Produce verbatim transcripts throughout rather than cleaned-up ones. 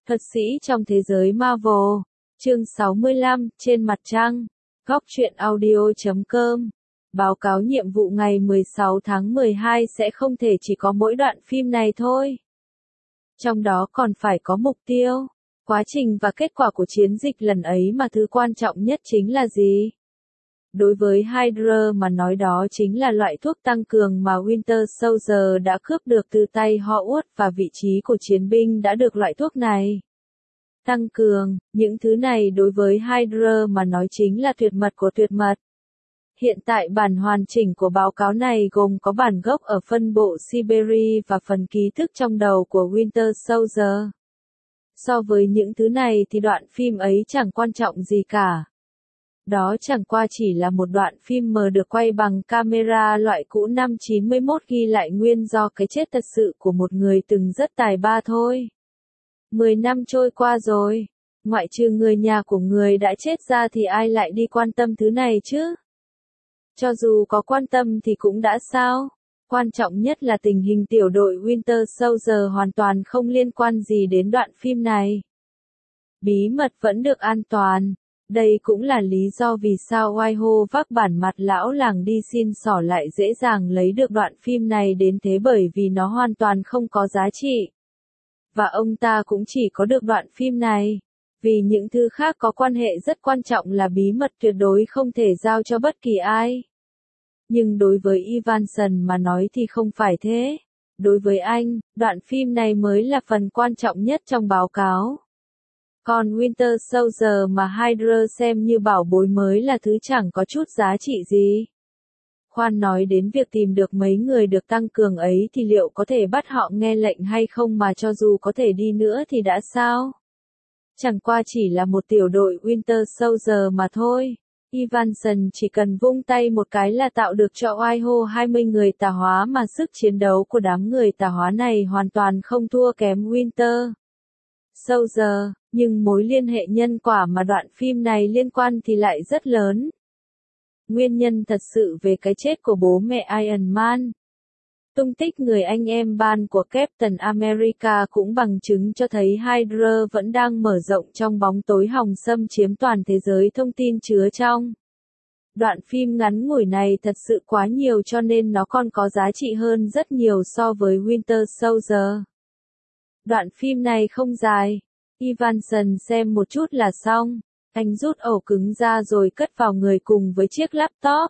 Thuật sĩ trong thế giới Marvel, chương sáu mươi lăm, trên mặt trăng, góc truyện audio chấm com. Báo cáo nhiệm vụ ngày mười sáu tháng mười hai sẽ không thể chỉ có mỗi đoạn phim này thôi. Trong đó còn phải có mục tiêu, quá trình và kết quả của chiến dịch lần ấy mà thứ quan trọng nhất chính là gì? Đối với Hydra mà nói đó chính là loại thuốc tăng cường mà Winter Soldier đã cướp được từ tay Howard và vị trí của chiến binh đã được loại thuốc này tăng cường. Những thứ này đối với Hydra mà nói chính là tuyệt mật của tuyệt mật. Hiện tại bản hoàn chỉnh của báo cáo này gồm có bản gốc ở phân bộ Siberia và phần ký thức trong đầu của Winter Soldier. So với những thứ này thì đoạn phim ấy chẳng quan trọng gì cả. Đó chẳng qua chỉ là một đoạn phim mờ được quay bằng camera loại cũ năm chín mươi mốt ghi lại nguyên do cái chết thật sự của một người từng rất tài ba thôi. Mười năm trôi qua rồi, ngoại trừ người nhà của người đã chết ra thì ai lại đi quan tâm thứ này chứ? Cho dù có quan tâm thì cũng đã sao? Quan trọng nhất là tình hình tiểu đội Winter Soldier hoàn toàn không liên quan gì đến đoạn phim này. Bí mật vẫn được an toàn. Đây cũng là lý do vì sao Whitehall vác bản mặt lão làng đi xin xỏ lại dễ dàng lấy được đoạn phim này đến thế, bởi vì nó hoàn toàn không có giá trị. Và ông ta cũng chỉ có được đoạn phim này, vì những thứ khác có quan hệ rất quan trọng là bí mật tuyệt đối không thể giao cho bất kỳ ai. Nhưng đối với Evanson mà nói thì không phải thế. Đối với anh, đoạn phim này mới là phần quan trọng nhất trong báo cáo. Còn Winter Soldier mà Hydra xem như bảo bối mới là thứ chẳng có chút giá trị gì. Khoan nói đến việc tìm được mấy người được tăng cường ấy thì liệu có thể bắt họ nghe lệnh hay không, mà cho dù có thể đi nữa thì đã sao? Chẳng qua chỉ là một tiểu đội Winter Soldier mà thôi. Evanson chỉ cần vung tay một cái là tạo được cho Whitehall hai mươi người tà hóa, mà sức chiến đấu của đám người tà hóa này hoàn toàn không thua kém Winter Soldier, nhưng mối liên hệ nhân quả mà đoạn phim này liên quan thì lại rất lớn. Nguyên nhân thật sự về cái chết của bố mẹ Iron Man. Tung tích người anh em ban của Captain America cũng bằng chứng cho thấy Hydra vẫn đang mở rộng trong bóng tối hòng xâm chiếm toàn thế giới thông tin chứa trong. Đoạn phim ngắn ngủi này thật sự quá nhiều cho nên nó còn có giá trị hơn rất nhiều so với Winter Soldier. Đoạn phim này không dài. Evanson xem một chút là xong. Anh rút ổ cứng ra rồi cất vào người cùng với chiếc laptop.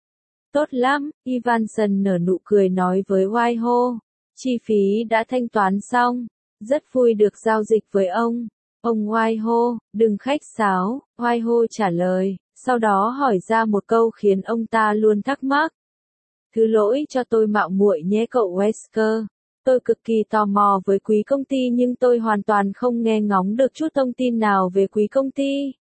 Tốt lắm, Evanson nở nụ cười nói với Whitehall. Chi phí đã thanh toán xong. Rất vui được giao dịch với ông. Ông Whitehall, đừng khách sáo, Whitehall trả lời, sau đó hỏi ra một câu khiến ông ta luôn thắc mắc. Thứ lỗi cho tôi mạo muội nhé cậu Wesker. Tôi cực kỳ tò mò với quý công ty nhưng tôi hoàn toàn không nghe ngóng được chút thông tin nào về quý công ty.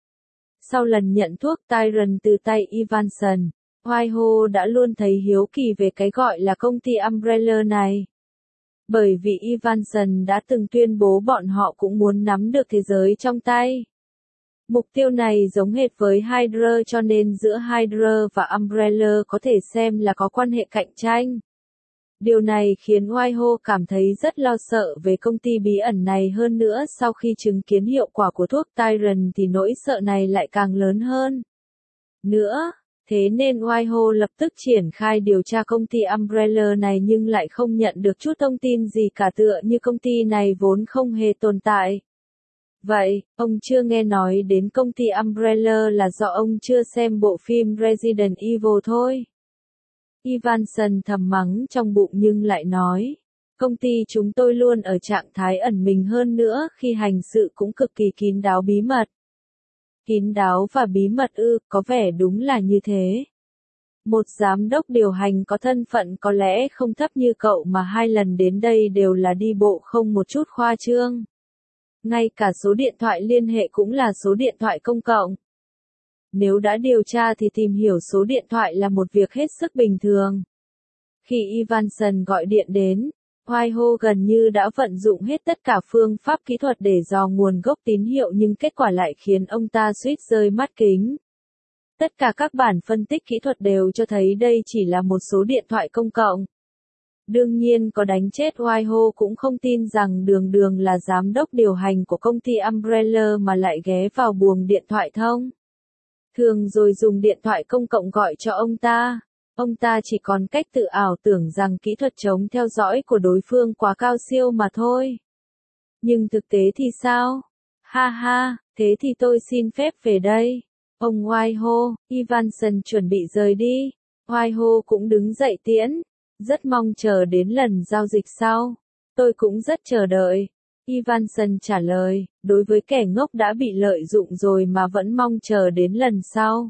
Sau lần nhận thuốc Tyrant từ tay Evanson, Whitehall đã luôn thấy hiếu kỳ về cái gọi là công ty Umbrella này. Bởi vì Evanson đã từng tuyên bố bọn họ cũng muốn nắm được thế giới trong tay. Mục tiêu này giống hệt với Hydra cho nên giữa Hydra và Umbrella có thể xem là có quan hệ cạnh tranh. Điều này khiến Whitehall cảm thấy rất lo sợ về công ty bí ẩn này, hơn nữa sau khi chứng kiến hiệu quả của thuốc Tyrant thì nỗi sợ này lại càng lớn hơn. Nữa, thế nên Whitehall lập tức triển khai điều tra công ty Umbrella này nhưng lại không nhận được chút thông tin gì cả, tựa như công ty này vốn không hề tồn tại. Vậy, ông chưa nghe nói đến công ty Umbrella là do ông chưa xem bộ phim Resident Evil thôi. Evanson thầm mắng trong bụng nhưng lại nói, công ty chúng tôi luôn ở trạng thái ẩn mình, hơn nữa khi hành sự cũng cực kỳ kín đáo bí mật. Kín đáo và bí mật ư, có vẻ đúng là như thế. Một giám đốc điều hành có thân phận có lẽ không thấp như cậu mà hai lần đến đây đều là đi bộ không một chút khoa trương. Ngay cả số điện thoại liên hệ cũng là số điện thoại công cộng. Nếu đã điều tra thì tìm hiểu số điện thoại là một việc hết sức bình thường. Khi Evanson gọi điện đến, Whitehall gần như đã vận dụng hết tất cả phương pháp kỹ thuật để dò nguồn gốc tín hiệu nhưng kết quả lại khiến ông ta suýt rơi mắt kính. Tất cả các bản phân tích kỹ thuật đều cho thấy đây chỉ là một số điện thoại công cộng. Đương nhiên có đánh chết Whitehall cũng không tin rằng đường đường là giám đốc điều hành của công ty Umbrella mà lại ghé vào buồng điện thoại thông thường rồi dùng điện thoại công cộng gọi cho ông ta. Ông ta chỉ còn cách tự ảo tưởng rằng kỹ thuật chống theo dõi của đối phương quá cao siêu mà thôi. Nhưng thực tế thì sao? Ha ha, thế thì tôi xin phép về đây. Ông Whitehall, Evanson chuẩn bị rời đi. Whitehall cũng đứng dậy tiễn. Rất mong chờ đến lần giao dịch sau. Tôi cũng rất chờ đợi. Evanson trả lời, đối với kẻ ngốc đã bị lợi dụng rồi mà vẫn mong chờ đến lần sau.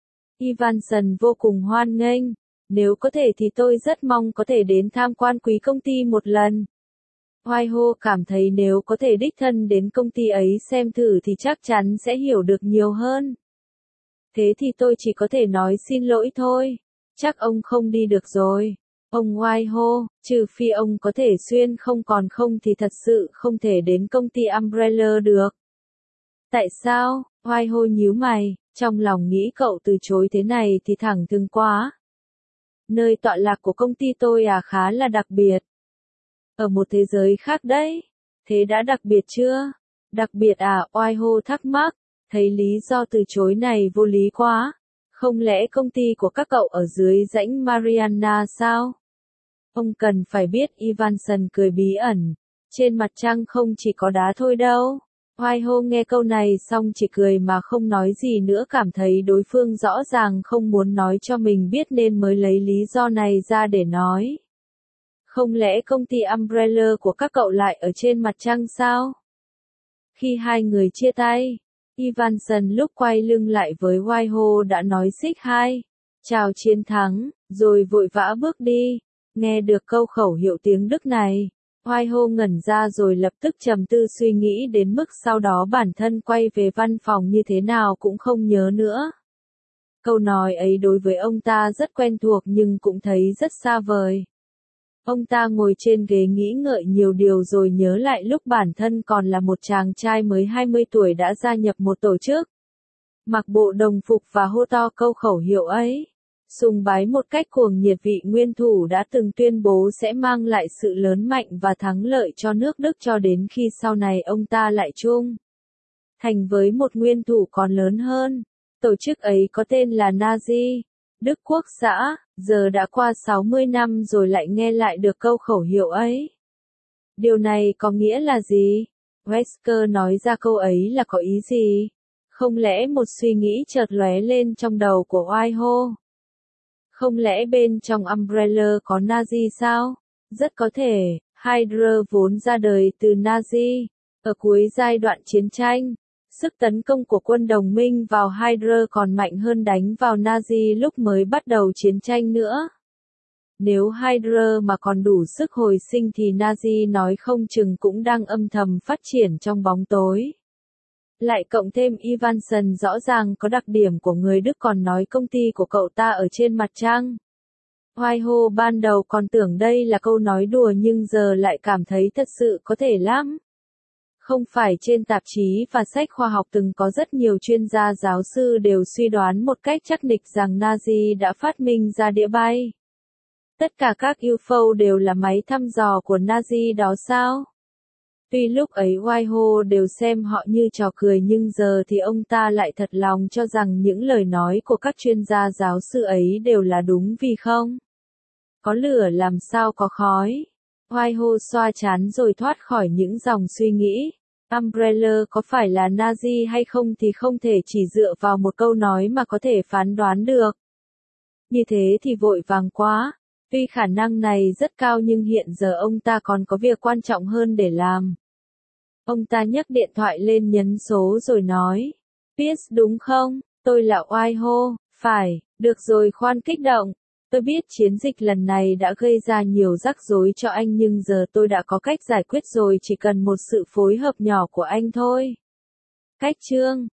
Evanson vô cùng hoan nghênh. Nếu có thể thì tôi rất mong có thể đến tham quan quý công ty một lần. Whitehall cảm thấy nếu có thể đích thân đến công ty ấy xem thử thì chắc chắn sẽ hiểu được nhiều hơn. Thế thì tôi chỉ có thể nói xin lỗi thôi. Chắc ông không đi được rồi. Ông Whitehall, trừ phi ông có thể xuyên không còn không thì thật sự không thể đến công ty Umbrella được. Tại sao? Whitehall nhíu mày, trong lòng nghĩ cậu từ chối thế này thì thẳng thừng quá. Nơi tọa lạc của công ty tôi à khá là đặc biệt. Ở một thế giới khác đấy. Thế đã đặc biệt chưa? Đặc biệt à? Whitehall thắc mắc, thấy lý do từ chối này vô lý quá. Không lẽ công ty của các cậu ở dưới rãnh Mariana sao? Ông cần phải biết, Evanson cười bí ẩn. Trên mặt trăng không chỉ có đá thôi đâu. Whitehall nghe câu này xong chỉ cười mà không nói gì nữa, cảm thấy đối phương rõ ràng không muốn nói cho mình biết nên mới lấy lý do này ra để nói. Không lẽ công ty Umbrella của các cậu lại ở trên mặt trăng sao? Khi hai người chia tay, Evanson lúc quay lưng lại với Whitehall đã nói xích hai, chào chiến thắng, rồi vội vã bước đi. Nghe được câu khẩu hiệu tiếng Đức này, Whitehall ngẩn ra rồi lập tức trầm tư suy nghĩ đến mức sau đó bản thân quay về văn phòng như thế nào cũng không nhớ nữa. Câu nói ấy đối với ông ta rất quen thuộc nhưng cũng thấy rất xa vời. Ông ta ngồi trên ghế nghĩ ngợi nhiều điều rồi nhớ lại lúc bản thân còn là một chàng trai mới hai mươi tuổi đã gia nhập một tổ chức. Mặc bộ đồng phục và hô to câu khẩu hiệu ấy. Sùng bái một cách cuồng nhiệt vị nguyên thủ đã từng tuyên bố sẽ mang lại sự lớn mạnh và thắng lợi cho nước Đức cho đến khi sau này ông ta lại chung thành với một nguyên thủ còn lớn hơn. Tổ chức ấy có tên là Nazi, Đức Quốc xã, giờ đã qua sáu mươi năm rồi lại nghe lại được câu khẩu hiệu ấy. Điều này có nghĩa là gì? Wesker nói ra câu ấy là có ý gì? Không lẽ một suy nghĩ chợt lóe lên trong đầu của Whitehall? Không lẽ bên trong Umbrella có Nazi sao? Rất có thể, Hydra vốn ra đời từ Nazi. Ở cuối giai đoạn chiến tranh, sức tấn công của quân đồng minh vào Hydra còn mạnh hơn đánh vào Nazi lúc mới bắt đầu chiến tranh nữa. Nếu Hydra mà còn đủ sức hồi sinh thì Nazi nói không chừng cũng đang âm thầm phát triển trong bóng tối. Lại cộng thêm Evanson rõ ràng có đặc điểm của người Đức còn nói công ty của cậu ta ở trên mặt trăng. Whitehall ban đầu còn tưởng đây là câu nói đùa nhưng giờ lại cảm thấy thật sự có thể lắm. Không phải trên tạp chí và sách khoa học từng có rất nhiều chuyên gia giáo sư đều suy đoán một cách chắc nịch rằng Nazi đã phát minh ra đĩa bay. Tất cả các u ép ô đều là máy thăm dò của Nazi đó sao? Tuy lúc ấy Whitehall đều xem họ như trò cười nhưng giờ thì ông ta lại thật lòng cho rằng những lời nói của các chuyên gia giáo sư ấy đều là đúng vì không có lửa làm sao có khói. Whitehall xoa trán rồi thoát khỏi những dòng suy nghĩ. Umbrella có phải là Nazi hay không thì không thể chỉ dựa vào một câu nói mà có thể phán đoán được. Như thế thì vội vàng quá. Tuy khả năng này rất cao nhưng hiện giờ ông ta còn có việc quan trọng hơn để làm. Ông ta nhấc điện thoại lên nhấn số rồi nói. Pierce đúng không? Tôi là Whitehall. Phải, được rồi khoan kích động. Tôi biết chiến dịch lần này đã gây ra nhiều rắc rối cho anh nhưng giờ tôi đã có cách giải quyết rồi, chỉ cần một sự phối hợp nhỏ của anh thôi. Cách chương